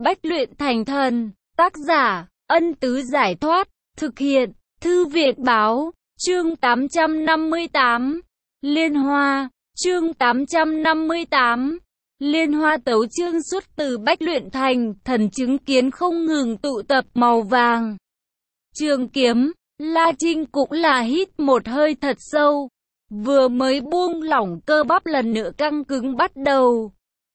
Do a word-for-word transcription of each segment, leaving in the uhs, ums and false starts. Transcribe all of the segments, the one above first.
Bách luyện thành thần. Tác giả, Ân Tứ Giải Thoát. Thực hiện, Thư viện Báo. Chương tám trăm năm mươi tám. Liên Hoa. Chương tám trăm năm mươi tám. Liên Hoa tấu chương xuất từ Bách luyện thành thần, chứng kiến không ngừng tụ tập màu vàng. Trường kiếm, La Trinh cũng là hít một hơi thật sâu. Vừa mới buông lỏng cơ bắp lần nữa căng cứng bắt đầu.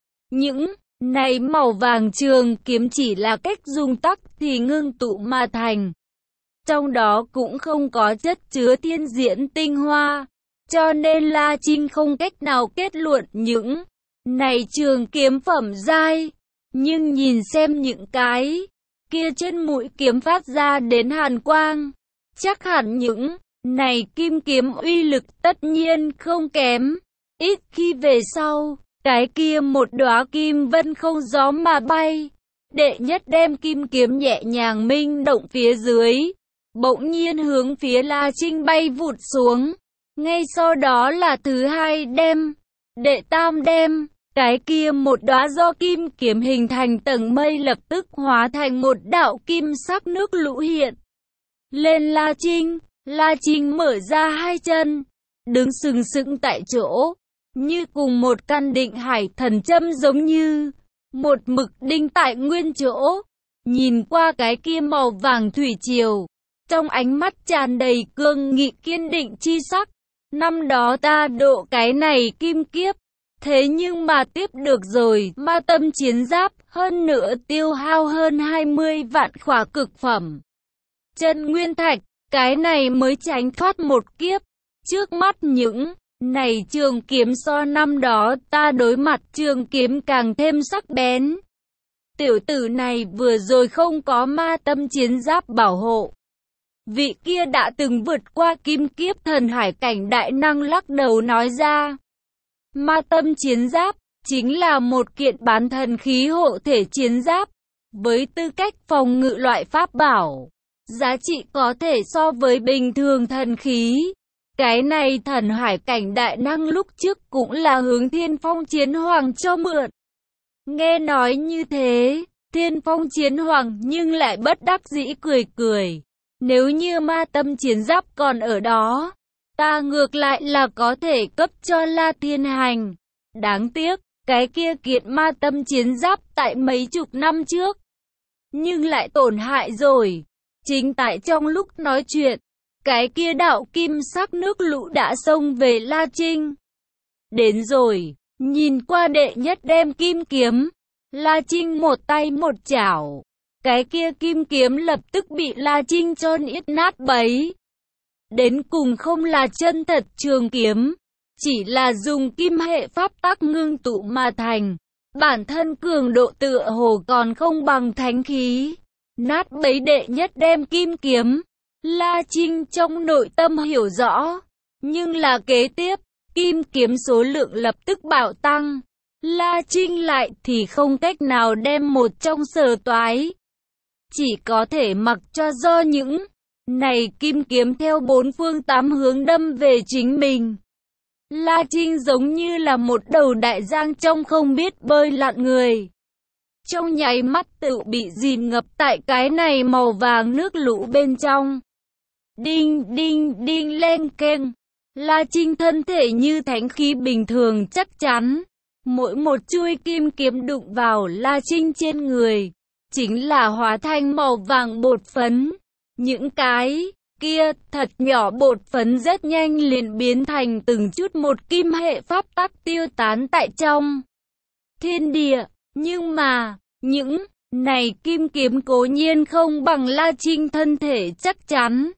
Những này màu vàng trường kiếm chỉ là cách dùng tắc thì ngưng tụ mà thành. Trong đó cũng không có chất chứa thiên diễn tinh hoa. Cho nên La Trinh không cách nào kết luận những này trường kiếm phẩm giai. Nhưng nhìn xem những cái kia trên mũi kiếm phát ra đến hàn quang, chắc hẳn những này kim kiếm uy lực tất nhiên không kém. Ít khi về sau, cái kia một đóa kim vân không gió mà bay. Đệ nhất đem kim kiếm nhẹ nhàng minh động phía dưới, bỗng nhiên hướng phía La Trinh bay vụt xuống. Ngay sau đó là thứ hai đem, đệ tam đem, cái kia một đóa do kim kiếm hình thành tầng mây lập tức hóa thành một đạo kim sắc nước lũ hiện lên La Trinh. La Trinh mở ra hai chân, đứng sừng sững tại chỗ, như cùng một căn định hải thần châm, giống như một mực đinh tại nguyên chỗ. Nhìn qua cái kia màu vàng thủy triều, trong ánh mắt tràn đầy cương nghị kiên định chi sắc. Năm đó ta độ cái này kim kiếp, thế nhưng mà tiếp được rồi ma tâm chiến giáp, hơn nữa tiêu hao hơn hai mươi vạn khỏa cực phẩm chân nguyên thạch, cái này mới tránh thoát một kiếp. Trước mắt những này trường kiếm so năm đó ta đối mặt trường kiếm càng thêm sắc bén. Tiểu tử này vừa rồi không có ma tâm chiến giáp bảo hộ. Vị kia đã từng vượt qua kim kiếp thần hải cảnh đại năng lắc đầu nói ra. Ma tâm chiến giáp chính là một kiện bán thần khí hộ thể chiến giáp, với tư cách phòng ngự loại pháp bảo, giá trị có thể so với bình thường thần khí. Cái này thần hải cảnh đại năng lúc trước cũng là hướng Thiên Phong Chiến Hoàng cho mượn. Nghe nói như thế, Thiên Phong Chiến Hoàng nhưng lại bất đắc dĩ cười cười. Nếu như ma tâm chiến giáp còn ở đó, ta ngược lại là có thể cấp cho La Thiên Hành. Đáng tiếc, cái kia kiện ma tâm chiến giáp tại mấy chục năm trước, nhưng lại tổn hại rồi. Chính tại trong lúc nói chuyện, cái kia đạo kim sắc nước lũ đã xông về La Trinh. Đến rồi, nhìn qua đệ nhất đem kim kiếm, La Trinh một tay một chảo. Cái kia kim kiếm lập tức bị La Trinh cho niết nát bấy. Đến cùng không là chân thật trường kiếm, chỉ là dùng kim hệ pháp tắc ngưng tụ mà thành. Bản thân cường độ tựa hồ còn không bằng thánh khí. Nát bấy đệ nhất đem kim kiếm, La Trinh trong nội tâm hiểu rõ. Nhưng là kế tiếp, kim kiếm số lượng lập tức bạo tăng. La Trinh lại thì không cách nào đem một trong sở toái. Chỉ có thể mặc cho do những này kim kiếm theo bốn phương tám hướng đâm về chính mình. La Trinh giống như là một đầu đại giang trong không biết bơi lặn người. Trong nháy mắt tự bị dìm ngập tại cái này màu vàng nước lũ bên trong. Đinh đinh đinh lên keng. La Trinh thân thể như thánh khí bình thường chắc chắn. Mỗi một chuôi kim kiếm đụng vào La Trinh trên người, chính là hóa thành màu vàng bột phấn. Những cái kia thật nhỏ bột phấn rất nhanh liền biến thành từng chút một kim hệ pháp tắc tiêu tán tại trong thiên địa. Nhưng mà, những này kim kiếm cố nhiên không bằng La Trinh thân thể chắc chắn.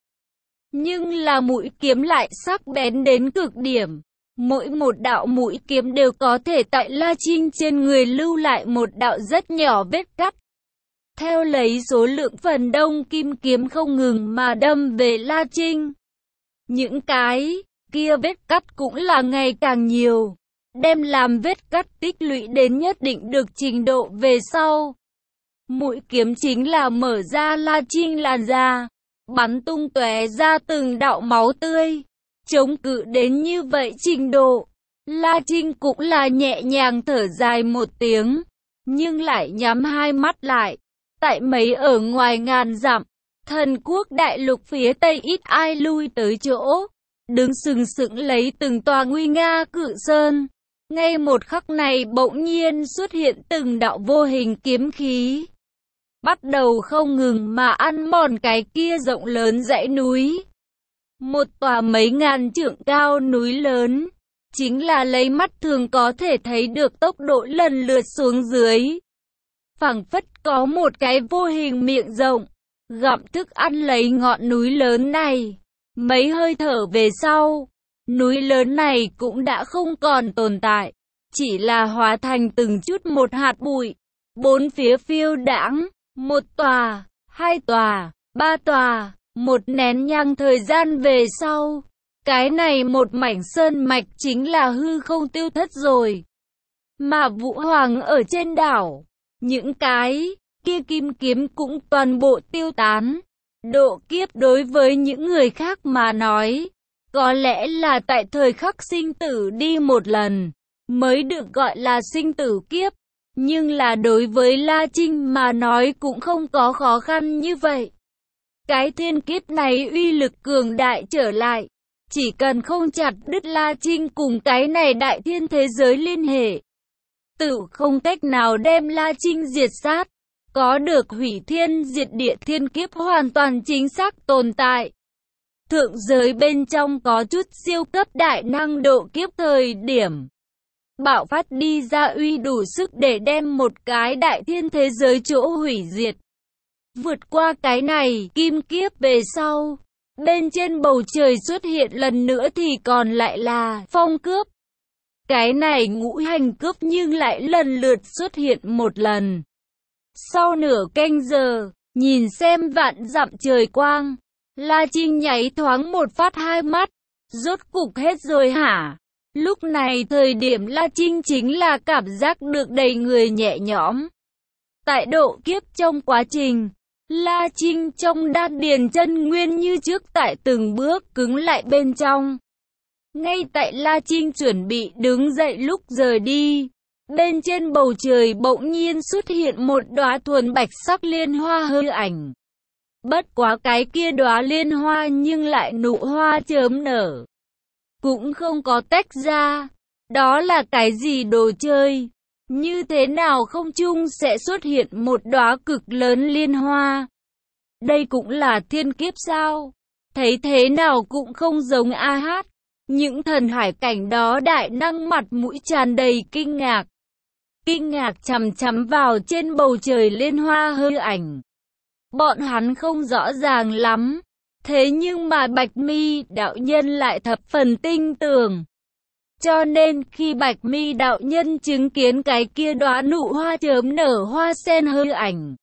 Nhưng là mũi kiếm lại sắc bén đến cực điểm. Mỗi một đạo mũi kiếm đều có thể tại La Trinh trên người lưu lại một đạo rất nhỏ vết cắt. Theo lấy số lượng phần đông kim kiếm không ngừng mà đâm về La Trinh. Những cái kia vết cắt cũng là ngày càng nhiều, đem làm vết cắt tích lũy đến nhất định được trình độ về sau. Mũi kiếm chính là mở ra La Trinh làn da, bắn tung tóe ra từng đạo máu tươi. Chống cự đến như vậy trình độ, La Trinh cũng là nhẹ nhàng thở dài một tiếng. nhưng lại nhắm hai mắt lại. Tại mấy ở ngoài ngàn dặm, thần quốc đại lục phía Tây ít ai lui tới chỗ, đứng sừng sững lấy từng tòa nguy nga cự sơn. Ngay một khắc này bỗng nhiên xuất hiện từng đạo vô hình kiếm khí, bắt đầu không ngừng mà ăn mòn cái kia rộng lớn dãy núi. Một tòa mấy ngàn trượng cao núi lớn, chính là lấy mắt thường có thể thấy được tốc độ lần lượt xuống dưới. Phảng phất có một cái vô hình miệng rộng, gặm thức ăn lấy ngọn núi lớn này. Mấy hơi thở về sau, núi lớn này cũng đã không còn tồn tại, chỉ là hóa thành từng chút một hạt bụi. Bốn phía phiêu đãng, một tòa, hai tòa, ba tòa, một nén nhang thời gian về sau, cái này một mảnh sơn mạch chính là hư không tiêu thất rồi. Mà Vũ Hoàng ở trên đảo, những cái kia kim kiếm cũng toàn bộ tiêu tán. Độ kiếp đối với những người khác mà nói, có lẽ là tại thời khắc sinh tử đi một lần, mới được gọi là sinh tử kiếp. Nhưng là đối với La Trinh mà nói cũng không có khó khăn như vậy. Cái thiên kiếp này uy lực cường đại trở lại, chỉ cần không chặt đứt La Trinh cùng cái này đại thiên thế giới liên hệ, tự không cách nào đem La Trinh diệt sát. Có được hủy thiên diệt địa thiên kiếp hoàn toàn chính xác tồn tại. Thượng giới bên trong có chút siêu cấp đại năng độ kiếp thời điểm bạo phát đi ra uy đủ sức để đem một cái đại thiên thế giới chỗ hủy diệt. Vượt qua cái này kim kiếp về sau, bên trên bầu trời xuất hiện lần nữa thì còn lại là phong cướp. Cái này ngũ hành cướp nhưng lại lần lượt xuất hiện một lần. Sau nửa canh giờ, nhìn xem vạn dặm trời quang, La Trinh nháy thoáng một phát hai mắt, rốt cục hết rồi hả? Lúc này thời điểm La Trinh chính là cảm giác được đầy người nhẹ nhõm. Tại độ kiếp trong quá trình, La Trinh trong đan điền chân nguyên như trước tại từng bước cứng lại bên trong. Ngay tại La Trinh chuẩn bị đứng dậy lúc rời đi, bên trên bầu trời bỗng nhiên xuất hiện một đóa thuần bạch sắc liên hoa hư ảnh. Bất quá cái kia đóa liên hoa nhưng lại nụ hoa chớm nở, cũng không có tách ra. Đó là cái gì đồ chơi? Như thế nào không trung sẽ xuất hiện một đóa cực lớn liên hoa? Đây cũng là thiên kiếp sao? Thấy thế nào cũng không giống a hát. Những thần hải cảnh đó đại năng mặt mũi tràn đầy kinh ngạc. Kinh ngạc chằm chằm vào trên bầu trời liên hoa hư ảnh. Bọn hắn không rõ ràng lắm. Thế nhưng mà Bạch Mi đạo nhân lại thập phần tinh tường. Cho nên khi Bạch Mi đạo nhân chứng kiến cái kia đóa nụ hoa chớm nở hoa sen hư ảnh,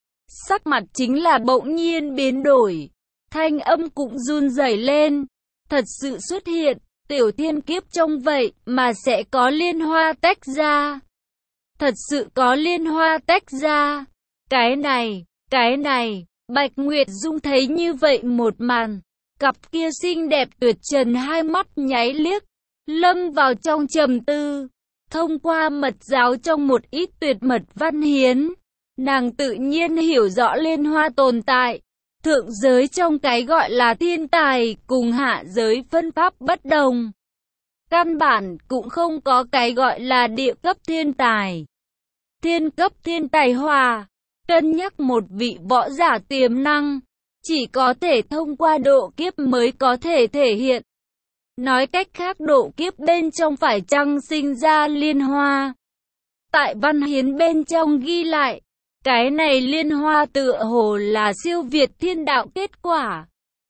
sắc mặt chính là bỗng nhiên biến đổi, thanh âm cũng run rẩy lên. Thật sự xuất hiện tiểu thiên kiếp trong vậy mà sẽ có liên hoa tách ra. Thật sự có liên hoa tách ra. Cái này, cái này, Bạch Nguyệt Dung thấy như vậy một màn, cặp kia xinh đẹp tuyệt trần hai mắt nháy liếc, lâm vào trong trầm tư. Thông qua mật giáo trong một ít tuyệt mật văn hiến, nàng tự nhiên hiểu rõ liên hoa tồn tại. Thượng giới trong cái gọi là thiên tài cùng hạ giới phân pháp bất đồng. Căn bản cũng không có cái gọi là địa cấp thiên tài, thiên cấp thiên tài hòa. Cân nhắc một vị võ giả tiềm năng, chỉ có thể thông qua độ kiếp mới có thể thể hiện. Nói cách khác độ kiếp bên trong phải chăng sinh ra liên hoa. Tại văn hiến bên trong ghi lại, cái này liên hoa tựa hồ là siêu việt thiên đạo kết quả.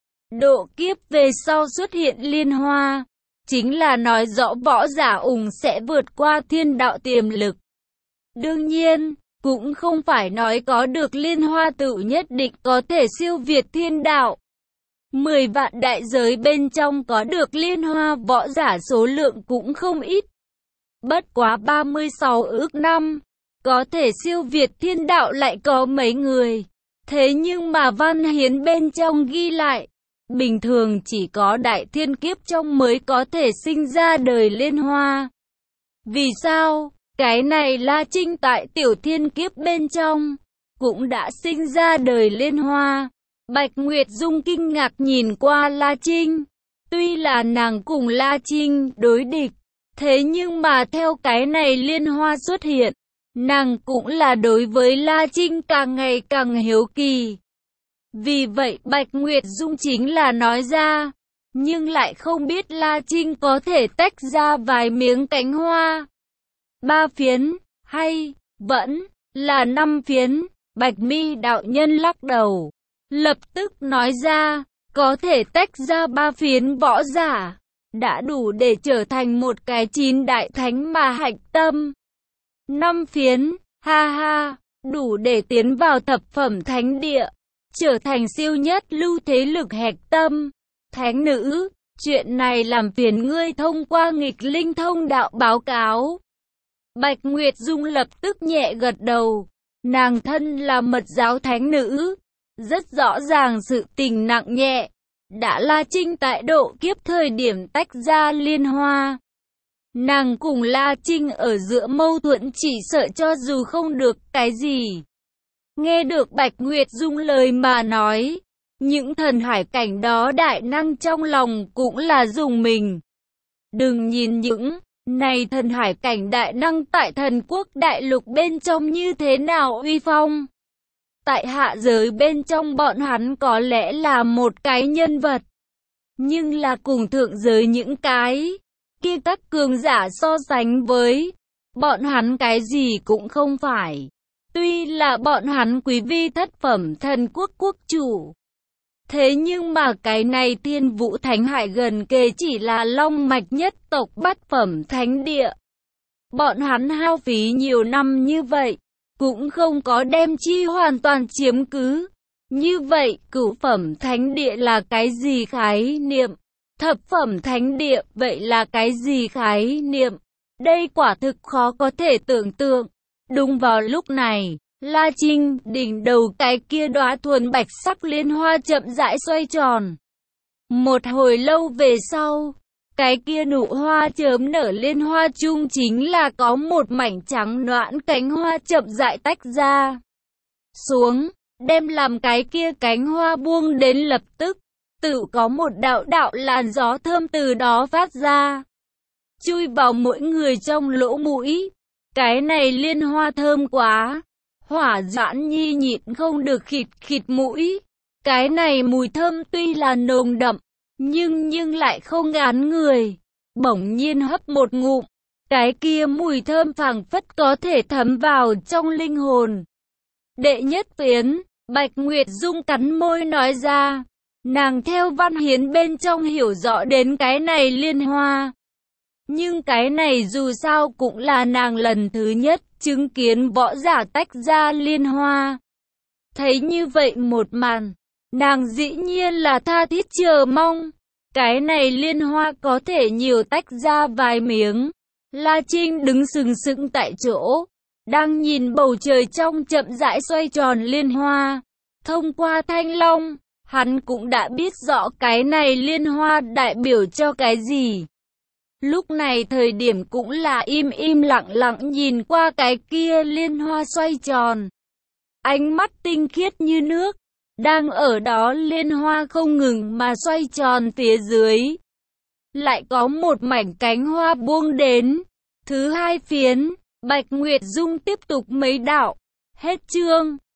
Độ kiếp về sau xuất hiện liên hoa, chính là nói rõ võ giả ủng sẽ vượt qua thiên đạo tiềm lực. Đương nhiên, cũng không phải nói có được liên hoa tự nhất định có thể siêu việt thiên đạo. Mười vạn đại giới bên trong có được liên hoa võ giả số lượng cũng không ít. Bất quá ba mươi sáu ước năm, có thể siêu việt thiên đạo lại có mấy người. Thế nhưng mà văn hiến bên trong ghi lại, bình thường chỉ có đại thiên kiếp trong mới có thể sinh ra đời liên hoa. Vì sao? Cái này La Trinh tại tiểu thiên kiếp bên trong, cũng đã sinh ra đời liên hoa. Bạch Nguyệt Dung kinh ngạc nhìn qua La Trinh. Tuy là nàng cùng La Trinh đối địch, thế nhưng mà theo cái này liên hoa xuất hiện, nàng cũng là đối với La Trinh càng ngày càng hiếu kỳ. Vì vậy Bạch Nguyệt Dung chính là nói ra, nhưng lại không biết La Trinh có thể tách ra vài miếng cánh hoa. Ba phiến, hay, vẫn, là năm phiến. Bạch Mi đạo nhân lắc đầu, lập tức nói ra, có thể tách ra ba phiến võ giả, đã đủ để trở thành một cái chín đại thánh mà hạch tâm. Năm phiến, ha ha, đủ để tiến vào thập phẩm thánh địa, trở thành siêu nhất lưu thế lực hạch tâm. Thánh nữ, chuyện này làm phiền ngươi thông qua nghịch linh thông đạo báo cáo. Bạch Nguyệt Dung lập tức nhẹ gật đầu, nàng thân là mật giáo thánh nữ, rất rõ ràng sự tình nặng nhẹ. Đã La Trinh tại độ kiếp thời điểm tách ra liên hoa, nàng cùng La Trinh ở giữa mâu thuẫn chỉ sợ cho dù không được cái gì. Nghe được Bạch Nguyệt Dung lời mà nói, những thần hải cảnh đó đại năng trong lòng cũng là rùng mình. Đừng nhìn những này thần hải cảnh đại năng tại thần quốc đại lục bên trong như thế nào uy phong. Tại hạ giới bên trong bọn hắn có lẽ là một cái nhân vật, nhưng là cùng thượng giới những cái kia các cường giả so sánh với, bọn hắn cái gì cũng không phải. Tuy là bọn hắn quý vi thất phẩm thần quốc quốc chủ, thế nhưng mà cái này Thiên Vũ Thánh Hải gần kề chỉ là long mạch nhất tộc bát phẩm thánh địa. Bọn hắn hao phí nhiều năm như vậy, cũng không có đem chi hoàn toàn chiếm cứ. Như vậy, cửu phẩm thánh địa là cái gì khái niệm? Thập phẩm thánh địa, vậy là cái gì khái niệm? Đây quả thực khó có thể tưởng tượng. Đúng vào lúc này, La Trinh, đỉnh đầu cái kia đóa thuần bạch sắc liên hoa chậm rãi xoay tròn. Một hồi lâu về sau, cái kia nụ hoa chớm nở liên hoa chung chính là có một mảnh trắng noãn cánh hoa chậm rãi tách ra xuống, đem làm cái kia cánh hoa buông đến lập tức, tự có một đạo đạo làn gió thơm từ đó phát ra, chui vào mỗi người trong lỗ mũi. Cái này liên hoa thơm quá, Hỏa Doãn Nhi nhịn không được khịt khịt mũi. Cái này mùi thơm tuy là nồng đậm, nhưng nhưng lại không ngán người. Bỗng nhiên hấp một ngụm, cái kia mùi thơm phảng phất có thể thấm vào trong linh hồn. Đệ nhất phiến, Bạch Nguyệt Dung cắn môi nói ra, nàng theo văn hiến bên trong hiểu rõ đến cái này liên hoa. Nhưng cái này dù sao cũng là nàng lần thứ nhất chứng kiến võ giả tách ra liên hoa. Thấy như vậy một màn, nàng dĩ nhiên là tha thiết chờ mong. Cái này liên hoa có thể nhiều tách ra vài miếng. La Trinh đứng sừng sững tại chỗ, đang nhìn bầu trời trong chậm rãi xoay tròn liên hoa. Thông qua thanh long, hắn cũng đã biết rõ cái này liên hoa đại biểu cho cái gì. Lúc này thời điểm cũng là im im lặng lặng nhìn qua cái kia liên hoa xoay tròn. Ánh mắt tinh khiết như nước, đang ở đó liên hoa không ngừng mà xoay tròn phía dưới. Lại có một mảnh cánh hoa buông đến. Thứ hai phiến, Bạch Nguyệt Dung tiếp tục mấy đạo. Hết chương.